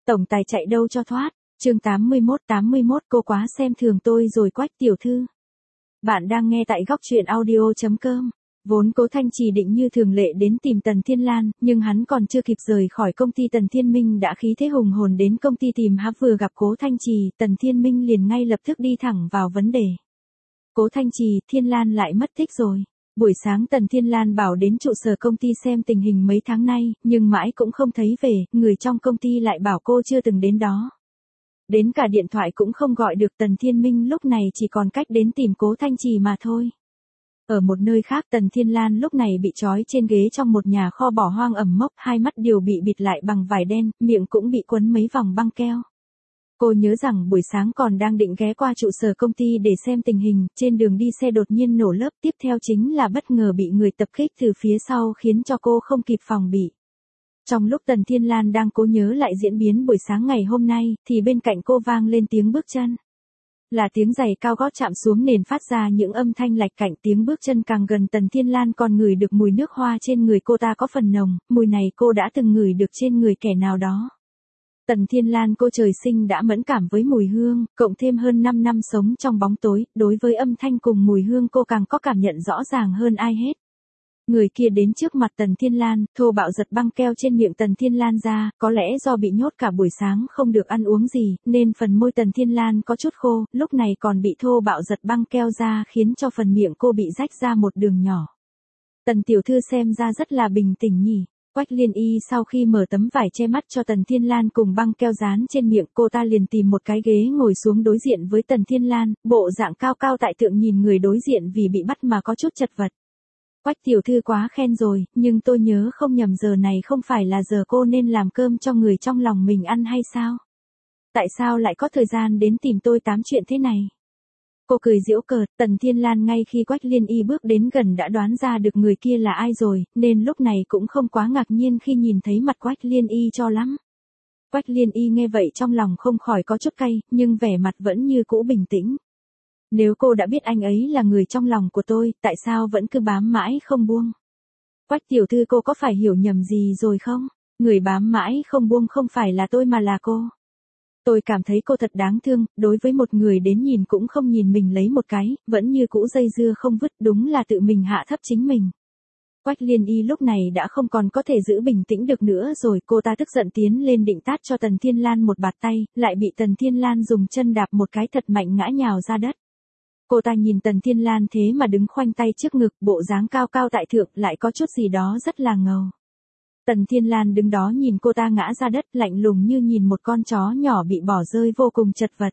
Tổng tài chạy đâu cho thoát. Chương 81 cô quá xem thường tôi rồi Quách tiểu thư. Bạn đang nghe tại góc truyện audio.com. Vốn Cố Thanh Trì định như thường lệ đến tìm Tần Thiên Lan, nhưng hắn còn chưa kịp rời khỏi công ty Tần Thiên Minh đã khí thế hùng hồn đến công ty tìm hắn. Vừa gặp Cố Thanh Trì, Tần Thiên Minh liền ngay lập tức đi thẳng vào vấn đề. Cố Thanh Trì, Thiên Lan lại mất tích rồi. Buổi sáng Tần Thiên Lan bảo đến trụ sở công ty xem tình hình mấy tháng nay, nhưng mãi cũng không thấy về, người trong công ty lại bảo cô chưa từng đến đó. Đến cả điện thoại cũng không gọi được. Tần Thiên Minh lúc này chỉ còn cách đến tìm Cố Thanh Trì mà thôi. Ở một nơi khác, Tần Thiên Lan lúc này bị trói trên ghế trong một nhà kho bỏ hoang ẩm mốc, hai mắt đều bị bịt lại bằng vải đen, miệng cũng bị quấn mấy vòng băng keo. Cô nhớ rằng buổi sáng còn đang định ghé qua trụ sở công ty để xem tình hình, trên đường đi xe đột nhiên nổ lốp, tiếp theo chính là bất ngờ bị người tập kích từ phía sau khiến cho cô không kịp phòng bị. Trong lúc Tần Thiên Lan đang cố nhớ lại diễn biến buổi sáng ngày hôm nay, thì bên cạnh cô vang lên tiếng bước chân. Là tiếng giày cao gót chạm xuống nền phát ra những âm thanh lạch cạnh. Tiếng bước chân càng gần, Tần Thiên Lan còn ngửi được mùi nước hoa trên người cô ta có phần nồng, mùi này cô đã từng ngửi được trên người kẻ nào đó. Tần Thiên Lan cô trời sinh đã mẫn cảm với mùi hương, cộng thêm hơn 5 năm sống trong bóng tối, đối với âm thanh cùng mùi hương cô càng có cảm nhận rõ ràng hơn ai hết. Người kia đến trước mặt Tần Thiên Lan, thô bạo giật băng keo trên miệng Tần Thiên Lan ra, có lẽ do bị nhốt cả buổi sáng không được ăn uống gì, nên phần môi Tần Thiên Lan có chút khô, lúc này còn bị thô bạo giật băng keo ra khiến cho phần miệng cô bị rách ra một đường nhỏ. Tần tiểu thư xem ra rất là bình tĩnh nhỉ. Quách Liên Y sau khi mở tấm vải che mắt cho Tần Thiên Lan cùng băng keo dán trên miệng, cô ta liền tìm một cái ghế ngồi xuống đối diện với Tần Thiên Lan, bộ dạng cao cao tại thượng nhìn người đối diện vì bị bắt mà có chút chật vật. Quách tiểu thư quá khen rồi, nhưng tôi nhớ không nhầm giờ này không phải là giờ cô nên làm cơm cho người trong lòng mình ăn hay sao? Tại sao lại có thời gian đến tìm tôi tám chuyện thế này? Cô cười giễu cợt. Tần Thiên Lan ngay khi Quách Liên Y bước đến gần đã đoán ra được người kia là ai rồi, nên lúc này cũng không quá ngạc nhiên khi nhìn thấy mặt Quách Liên Y cho lắm. Quách Liên Y nghe vậy trong lòng không khỏi có chút cay, nhưng vẻ mặt vẫn như cũ bình tĩnh. Nếu cô đã biết anh ấy là người trong lòng của tôi, tại sao vẫn cứ bám mãi không buông? Quách tiểu thư, cô có phải hiểu nhầm gì rồi không? Người bám mãi không buông không phải là tôi mà là cô. Tôi cảm thấy cô thật đáng thương, đối với một người đến nhìn cũng không nhìn mình lấy một cái, vẫn như cũ dây dưa không vứt, đúng là tự mình hạ thấp chính mình. Quách Liên Y lúc này đã không còn có thể giữ bình tĩnh được nữa rồi, cô ta tức giận tiến lên định tát cho Tần Thiên Lan một bạt tay, lại bị Tần Thiên Lan dùng chân đạp một cái thật mạnh ngã nhào ra đất. Cô ta nhìn Tần Thiên Lan thế mà đứng khoanh tay trước ngực, bộ dáng cao cao tại thượng, lại có chút gì đó rất là ngầu. Tần Thiên Lan đứng đó nhìn cô ta ngã ra đất, lạnh lùng như nhìn một con chó nhỏ bị bỏ rơi, vô cùng chật vật.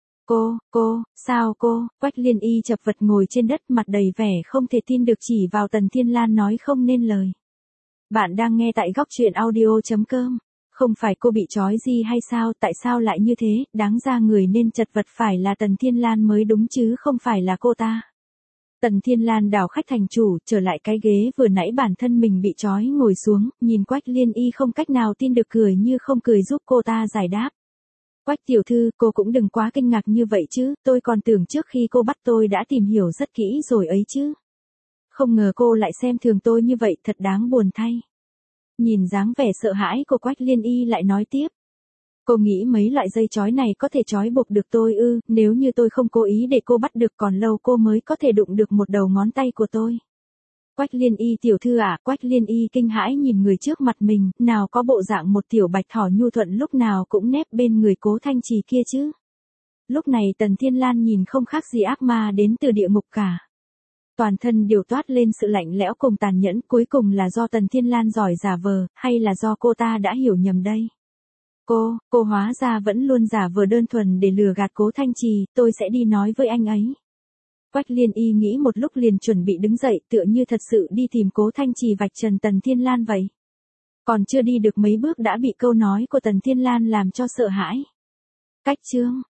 Sao cô? Quách Liên Y chật vật ngồi trên đất, mặt đầy vẻ không thể tin được chỉ vào Tần Thiên Lan nói không nên lời. Bạn đang nghe tại góc truyện audio.com. Không phải cô bị trói gì hay sao, tại sao lại như thế, đáng ra người nên chật vật phải là Tần Thiên Lan mới đúng chứ không phải là cô ta. Tần Thiên Lan đảo khách thành chủ, trở lại cái ghế vừa nãy bản thân mình bị trói ngồi xuống, nhìn Quách Liên Y không cách nào tin được, cười như không cười giúp cô ta giải đáp. Quách tiểu thư, cô cũng đừng quá kinh ngạc như vậy chứ, tôi còn tưởng trước khi cô bắt tôi đã tìm hiểu rất kỹ rồi ấy chứ. Không ngờ cô lại xem thường tôi như vậy, thật đáng buồn thay. Nhìn dáng vẻ sợ hãi của Quách Liên Y lại nói tiếp. Cô nghĩ mấy loại dây trói này có thể trói buộc được tôi ư? Nếu như tôi không cố ý để cô bắt được còn lâu cô mới có thể đụng được một đầu ngón tay của tôi. Quách Liên Y tiểu thư à? Quách Liên Y kinh hãi nhìn người trước mặt mình, nào có bộ dạng một tiểu bạch thỏ nhu thuận lúc nào cũng nép bên người Cố Thanh Trì kia chứ. Lúc này Tần Thiên Lan nhìn không khác gì ác ma đến từ địa ngục cả. Toàn thân đều toát lên sự lạnh lẽo cùng tàn nhẫn, cuối cùng là do Tần Thiên Lan giỏi giả vờ, hay là do cô ta đã hiểu nhầm đây? Cô hóa ra vẫn luôn giả vờ đơn thuần để lừa gạt Cố Thanh Trì, tôi sẽ đi nói với anh ấy. Quách Liên Y nghĩ một lúc liền chuẩn bị đứng dậy, tựa như thật sự đi tìm Cố Thanh Trì vạch trần Tần Thiên Lan vậy. Còn chưa đi được mấy bước đã bị câu nói của Tần Thiên Lan làm cho sợ hãi. Cách chương